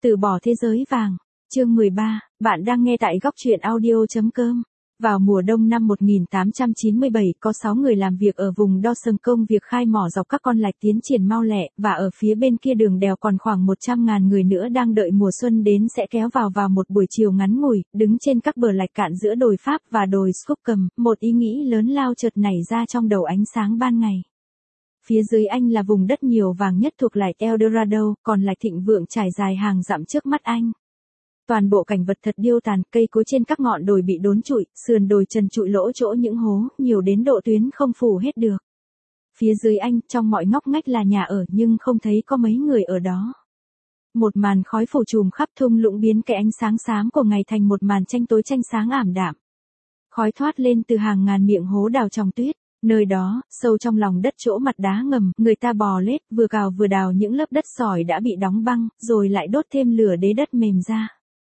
Từ bỏ thế giới vàng. Chương 13, bạn đang nghe tại góc truyện audio.com. Vào mùa đông năm 1897, có 6 người làm việc ở vùng Dawson công việc khai mỏ dọc các con lạch tiến triển mau lẹ, và ở phía bên kia đường đèo còn khoảng 100.000 người nữa đang đợi mùa xuân đến sẽ kéo vào một buổi chiều ngắn ngủi, đứng trên các bờ lạch cạn giữa đồi Pháp và đồi Skookum, một ý nghĩ lớn lao chợt nảy ra trong đầu ánh sáng ban ngày. Phía dưới anh là vùng đất nhiều vàng nhất thuộc lạch Eldorado, còn lạch thịnh vượng trải dài hàng dặm trước mắt anh. Toàn bộ cảnh vật thật điêu tàn, cây cối trên các ngọn đồi bị đốn trụi, sườn đồi trần trụi lỗ chỗ những hố, nhiều đến độ tuyến không phủ hết được. Phía dưới anh, trong mọi ngóc ngách là nhà ở nhưng không thấy có mấy người ở đó. Một màn khói phủ trùm khắp thung lũng biến cái ánh sáng xám của ngày thành một màn tranh tối tranh sáng ảm đạm. Khói thoát lên từ hàng ngàn miệng hố đào trong tuyết. Nơi đó, sâu trong lòng đất chỗ mặt đá ngầm, người ta bò lết, vừa cào vừa đào những lớp đất sỏi đã bị đóng băng, rồi lại đốt thêm lửa để đất mềm ra.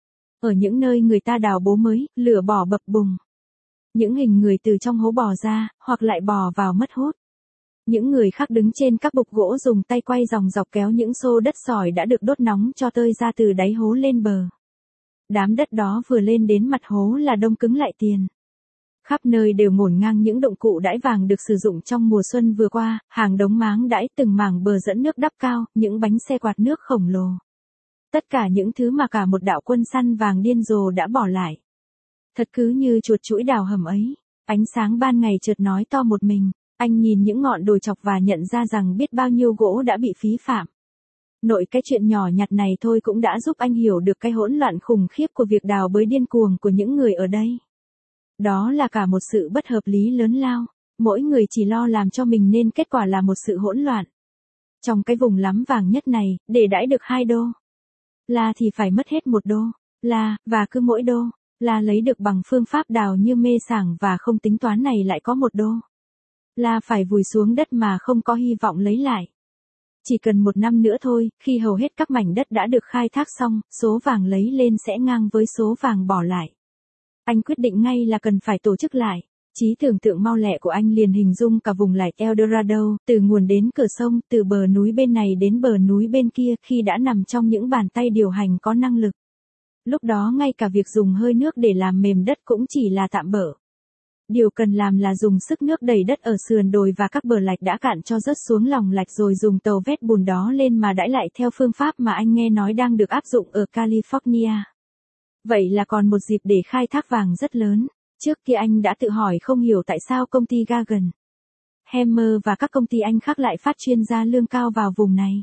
Ở những nơi người ta đào bố mới, lửa bò bập bùng. Những hình người từ trong hố bò ra, hoặc lại bò vào mất hút. Những người khác đứng trên các bục gỗ dùng tay quay dòng dọc kéo những xô đất sỏi đã được đốt nóng cho tơi ra từ đáy hố lên bờ. Đám đất đó vừa lên đến mặt hố là đông cứng lại tiền. Khắp nơi đều ngổn ngang những dụng cụ đãi vàng được sử dụng trong mùa xuân vừa qua, hàng đống máng đãi từng mảng bờ dẫn nước đắp cao, những bánh xe quạt nước khổng lồ. Tất cả những thứ mà cả một đạo quân săn vàng điên rồ đã bỏ lại. Thật cứ như chuột chuỗi đào hầm ấy. Ánh sáng ban ngày chợt nói to một mình, anh nhìn những ngọn đồi chọc và nhận ra rằng biết bao nhiêu gỗ đã bị phí phạm. Nội cái chuyện nhỏ nhặt này thôi cũng đã giúp anh hiểu được cái hỗn loạn khủng khiếp của việc đào bới điên cuồng của những người ở đây. Đó là cả một sự bất hợp lý lớn lao, mỗi người chỉ lo làm cho mình nên kết quả là một sự hỗn loạn. Trong cái vùng lắm vàng nhất này, để đãi được 2 đô la thì phải mất hết 1 đô la, và cứ mỗi đô la lấy được bằng phương pháp đào như mê sảng và không tính toán này lại có 1 đô la phải vùi xuống đất mà không có hy vọng lấy lại. Chỉ cần 1 năm nữa thôi, khi hầu hết các mảnh đất đã được khai thác xong, số vàng lấy lên sẽ ngang với số vàng bỏ lại. Anh quyết định ngay là cần phải tổ chức lại. Trí tưởng tượng mau lẹ của anh liền hình dung cả vùng lạch Eldorado, từ nguồn đến cửa sông, từ bờ núi bên này đến bờ núi bên kia, khi đã nằm trong những bàn tay điều hành có năng lực. Lúc đó ngay cả việc dùng hơi nước để làm mềm đất cũng chỉ là tạm bợ. Điều cần làm là dùng sức nước đẩy đất ở sườn đồi và các bờ lạch đã cạn cho rớt xuống lòng lạch, rồi dùng tàu vét bùn đó lên mà đãi lại theo phương pháp mà anh nghe nói đang được áp dụng ở California. Vậy là còn một dịp để khai thác vàng rất lớn. Trước kia anh đã tự hỏi không hiểu tại sao công ty Gagan, Hammer và các công ty Anh khác lại phát chuyên gia lương cao vào vùng này.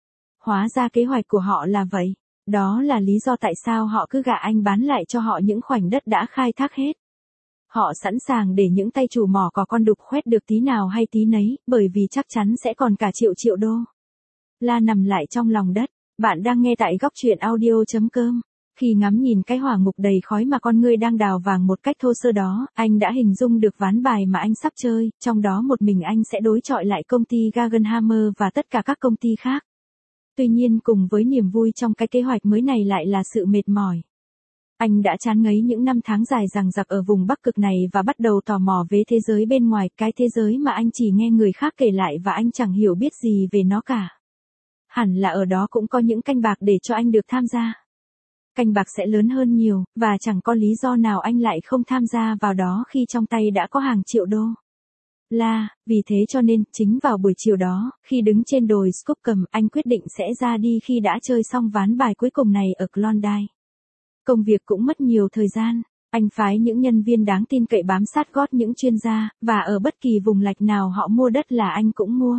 Hóa ra kế hoạch của họ là vậy. Đó là lý do tại sao họ cứ gạ anh bán lại cho họ những khoảnh đất đã khai thác hết. Họ sẵn sàng để những tay chủ mỏ có con đục khoét được tí nào hay tí nấy, bởi vì chắc chắn sẽ còn cả triệu đô la nằm lại trong lòng đất. Bạn đang nghe tại góc truyện audio.com. Khi ngắm nhìn cái hỏa ngục đầy khói mà con ngươi đang đào vàng một cách thô sơ đó, anh đã hình dung được ván bài mà anh sắp chơi, trong đó một mình anh sẽ đối chọi lại công ty Guggenhammer và tất cả các công ty khác. Tuy nhiên cùng với niềm vui trong cái kế hoạch mới này lại là sự mệt mỏi. Anh đã chán ngấy những năm tháng dài dằng dặc ở vùng Bắc Cực này và bắt đầu tò mò về thế giới bên ngoài, cái thế giới mà anh chỉ nghe người khác kể lại và anh chẳng hiểu biết gì về nó cả. Hẳn là ở đó cũng có những canh bạc để cho anh được tham gia. Canh bạc sẽ lớn hơn nhiều, và chẳng có lý do nào anh lại không tham gia vào đó khi trong tay đã có hàng triệu đô la. Vì thế cho nên, chính vào buổi chiều đó, khi đứng trên đồi Skookum, anh quyết định sẽ ra đi khi đã chơi xong ván bài cuối cùng này ở Klondike. Công việc cũng mất nhiều thời gian. Anh phái những nhân viên đáng tin cậy bám sát gót những chuyên gia, và ở bất kỳ vùng lạch nào họ mua đất là anh cũng mua.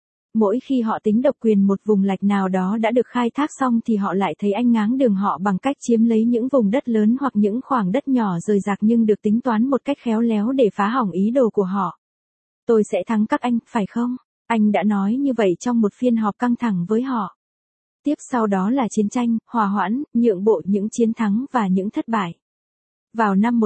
Mỗi khi họ tính độc quyền một vùng lạch nào đó đã được khai thác xong thì họ lại thấy anh ngáng đường họ bằng cách chiếm lấy những vùng đất lớn hoặc những khoảng đất nhỏ rời rạc nhưng được tính toán một cách khéo léo để phá hỏng ý đồ của họ. Tôi sẽ thắng các anh, phải không? Anh đã nói như vậy trong một phiên họp căng thẳng với họ. Tiếp sau đó là chiến tranh, hòa hoãn, nhượng bộ, những chiến thắng và những thất bại. Vào năm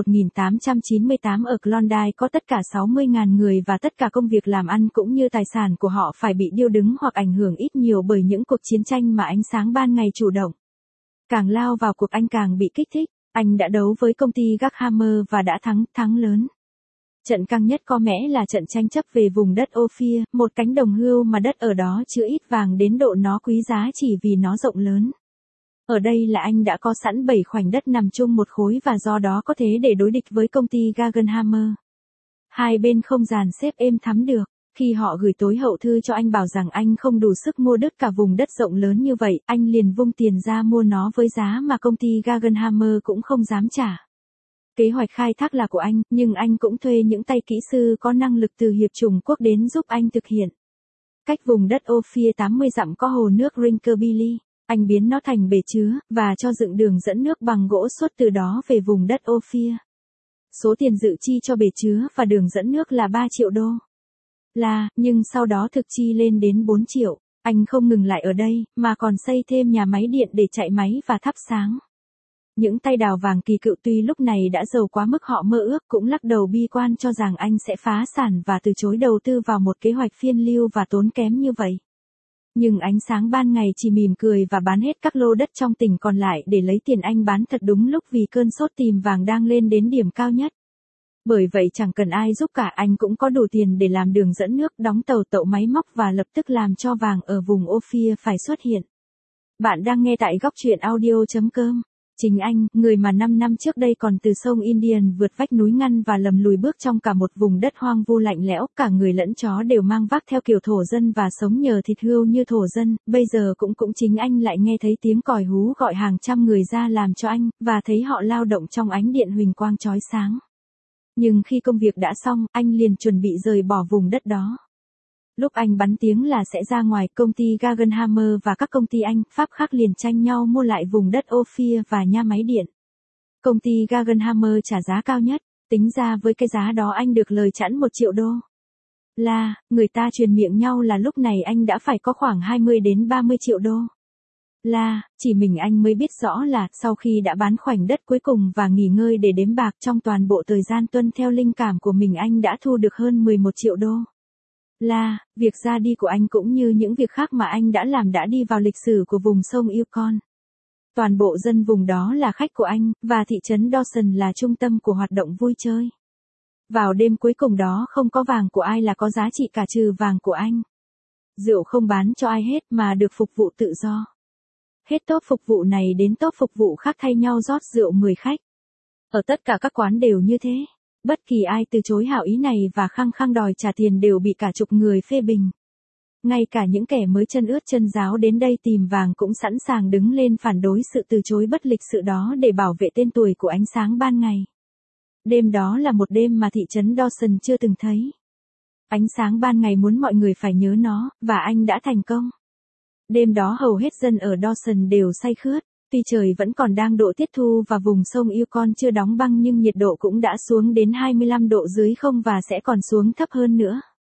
1898 ở Klondike có tất cả 60.000 người và tất cả công việc làm ăn cũng như tài sản của họ phải bị điêu đứng hoặc ảnh hưởng ít nhiều bởi những cuộc chiến tranh mà ánh sáng ban ngày chủ động. Càng lao vào cuộc anh càng bị kích thích. Anh đã đấu với công ty Guggenhammer và đã thắng lớn. Trận căng nhất có lẽ là trận tranh chấp về vùng đất Ophir, một cánh đồng hươu mà đất ở đó chứa ít vàng đến độ nó quý giá chỉ vì nó rộng lớn. Ở đây là anh đã có sẵn 7 khoảnh đất nằm chung một khối và do đó có thể để đối địch với công ty Guggenhammer. Hai bên không dàn xếp êm thắm được. Khi họ gửi tối hậu thư cho anh bảo rằng anh không đủ sức mua đứt cả vùng đất rộng lớn như vậy, anh liền vung tiền ra mua nó với giá mà công ty Guggenhammer cũng không dám trả. Kế hoạch khai thác là của anh, nhưng anh cũng thuê những tay kỹ sư có năng lực từ Hiệp chủng quốc đến giúp anh thực hiện. Cách vùng đất Ophir 80 dặm có hồ nước Rinkerbilly, anh biến nó thành bể chứa, và cho dựng đường dẫn nước bằng gỗ suốt từ đó về vùng đất Ophir. Số tiền dự chi cho bể chứa và đường dẫn nước là 3 triệu đô. Nhưng sau đó thực chi lên đến 4 triệu. Anh không ngừng lại ở đây, mà còn xây thêm nhà máy điện để chạy máy và thắp sáng. Những tay đào vàng kỳ cựu tuy lúc này đã giàu quá mức họ mơ ước cũng lắc đầu bi quan cho rằng anh sẽ phá sản và từ chối đầu tư vào một kế hoạch phiên lưu và tốn kém như vậy. Nhưng ánh sáng ban ngày chỉ mỉm cười và bán hết các lô đất trong tỉnh còn lại để lấy tiền anh bán thật đúng lúc vì cơn sốt tìm vàng đang lên đến điểm cao nhất. Bởi vậy chẳng cần ai giúp cả, anh cũng có đủ tiền để làm đường dẫn nước, đóng tàu tậu máy móc và lập tức làm cho vàng ở vùng Ophir phải xuất hiện. Bạn đang nghe tại góc truyện audio.com. Chính anh, người mà 5 năm trước đây còn từ sông Indian vượt vách núi ngăn và lầm lùi bước trong cả một vùng đất hoang vu lạnh lẽo, cả người lẫn chó đều mang vác theo kiểu thổ dân và sống nhờ thịt hươu như thổ dân, bây giờ cũng chính anh lại nghe thấy tiếng còi hú gọi hàng trăm người ra làm cho anh, và thấy họ lao động trong ánh điện huỳnh quang chói sáng. Nhưng khi công việc đã xong, anh liền chuẩn bị rời bỏ vùng đất đó. Lúc anh bắn tiếng là sẽ ra ngoài, công ty Guggenhammer và các công ty Anh, Pháp khác liền tranh nhau mua lại vùng đất Ophir và nhà máy điện. Công ty Guggenhammer trả giá cao nhất, tính ra với cái giá đó anh được lời chẵn 1 triệu đô. Người ta truyền miệng nhau là lúc này anh đã phải có khoảng 20 đến 30 triệu đô. Chỉ mình anh mới biết rõ là, sau khi đã bán khoảnh đất cuối cùng và nghỉ ngơi để đếm bạc trong toàn bộ thời gian tuân theo linh cảm của mình, anh đã thu được hơn 11 triệu đô. Việc ra đi của anh cũng như những việc khác mà anh đã làm đã đi vào lịch sử của vùng sông Yukon. Toàn bộ dân vùng đó là khách của anh, và thị trấn Dawson là trung tâm của hoạt động vui chơi. Vào đêm cuối cùng đó không có vàng của ai là có giá trị cả trừ vàng của anh. Rượu không bán cho ai hết mà được phục vụ tự do. Hết tốp phục vụ này đến tốp phục vụ khác thay nhau rót rượu 10 khách. Ở tất cả các quán đều như thế. Bất kỳ ai từ chối hảo ý này và khăng khăng đòi trả tiền đều bị cả chục người phê bình. Ngay cả những kẻ mới chân ướt chân ráo đến đây tìm vàng cũng sẵn sàng đứng lên phản đối sự từ chối bất lịch sự đó để bảo vệ tên tuổi của ánh sáng ban ngày. Đêm đó là một đêm mà thị trấn Dawson chưa từng thấy. Ánh sáng ban ngày muốn mọi người phải nhớ nó, và anh đã thành công. Đêm đó hầu hết dân ở Dawson đều say khướt. Tuy trời vẫn còn đang độ tiết thu và vùng sông Yukon chưa đóng băng nhưng nhiệt độ cũng đã xuống đến 25 độ dưới không và sẽ còn xuống thấp hơn nữa.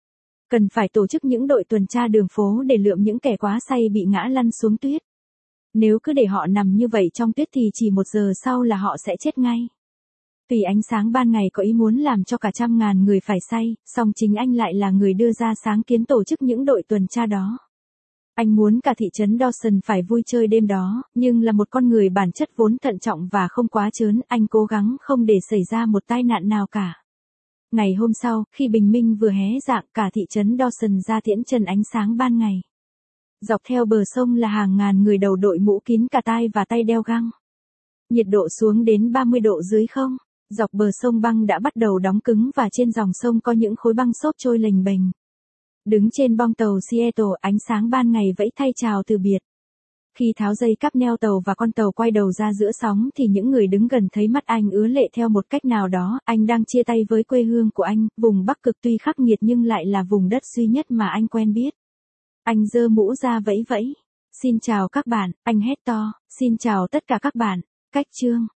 Cần phải tổ chức những đội tuần tra đường phố để lượm những kẻ quá say bị ngã lăn xuống tuyết. Nếu cứ để họ nằm như vậy trong tuyết thì chỉ 1 giờ sau là họ sẽ chết ngay. Tuy ánh sáng ban ngày có ý muốn làm cho cả trăm ngàn người phải say, song chính anh lại là người đưa ra sáng kiến tổ chức những đội tuần tra đó. Anh muốn cả thị trấn Dawson phải vui chơi đêm đó, nhưng là một con người bản chất vốn thận trọng và không quá trớn, anh cố gắng không để xảy ra một tai nạn nào cả. Ngày hôm sau, khi bình minh vừa hé rạng, cả thị trấn Dawson ra tiễn chân ánh sáng ban ngày. Dọc theo bờ sông là hàng ngàn người đầu đội mũ kín cả tai và tay đeo găng. Nhiệt độ xuống đến 30 độ dưới không. Dọc bờ sông băng đã bắt đầu đóng cứng và trên dòng sông có những khối băng xốp trôi lềnh bềnh. Đứng trên bong tàu Seattle, ánh sáng ban ngày vẫy thay chào từ biệt. Khi tháo dây cáp neo tàu và con tàu quay đầu ra giữa sóng thì những người đứng gần thấy mắt anh ứa lệ theo một cách nào đó, anh đang chia tay với quê hương của anh, vùng Bắc Cực tuy khắc nghiệt nhưng lại là vùng đất duy nhất mà anh quen biết. Anh giơ mũ ra vẫy vẫy. Xin chào các bạn, anh hét to, xin chào tất cả các bạn. Cách chương.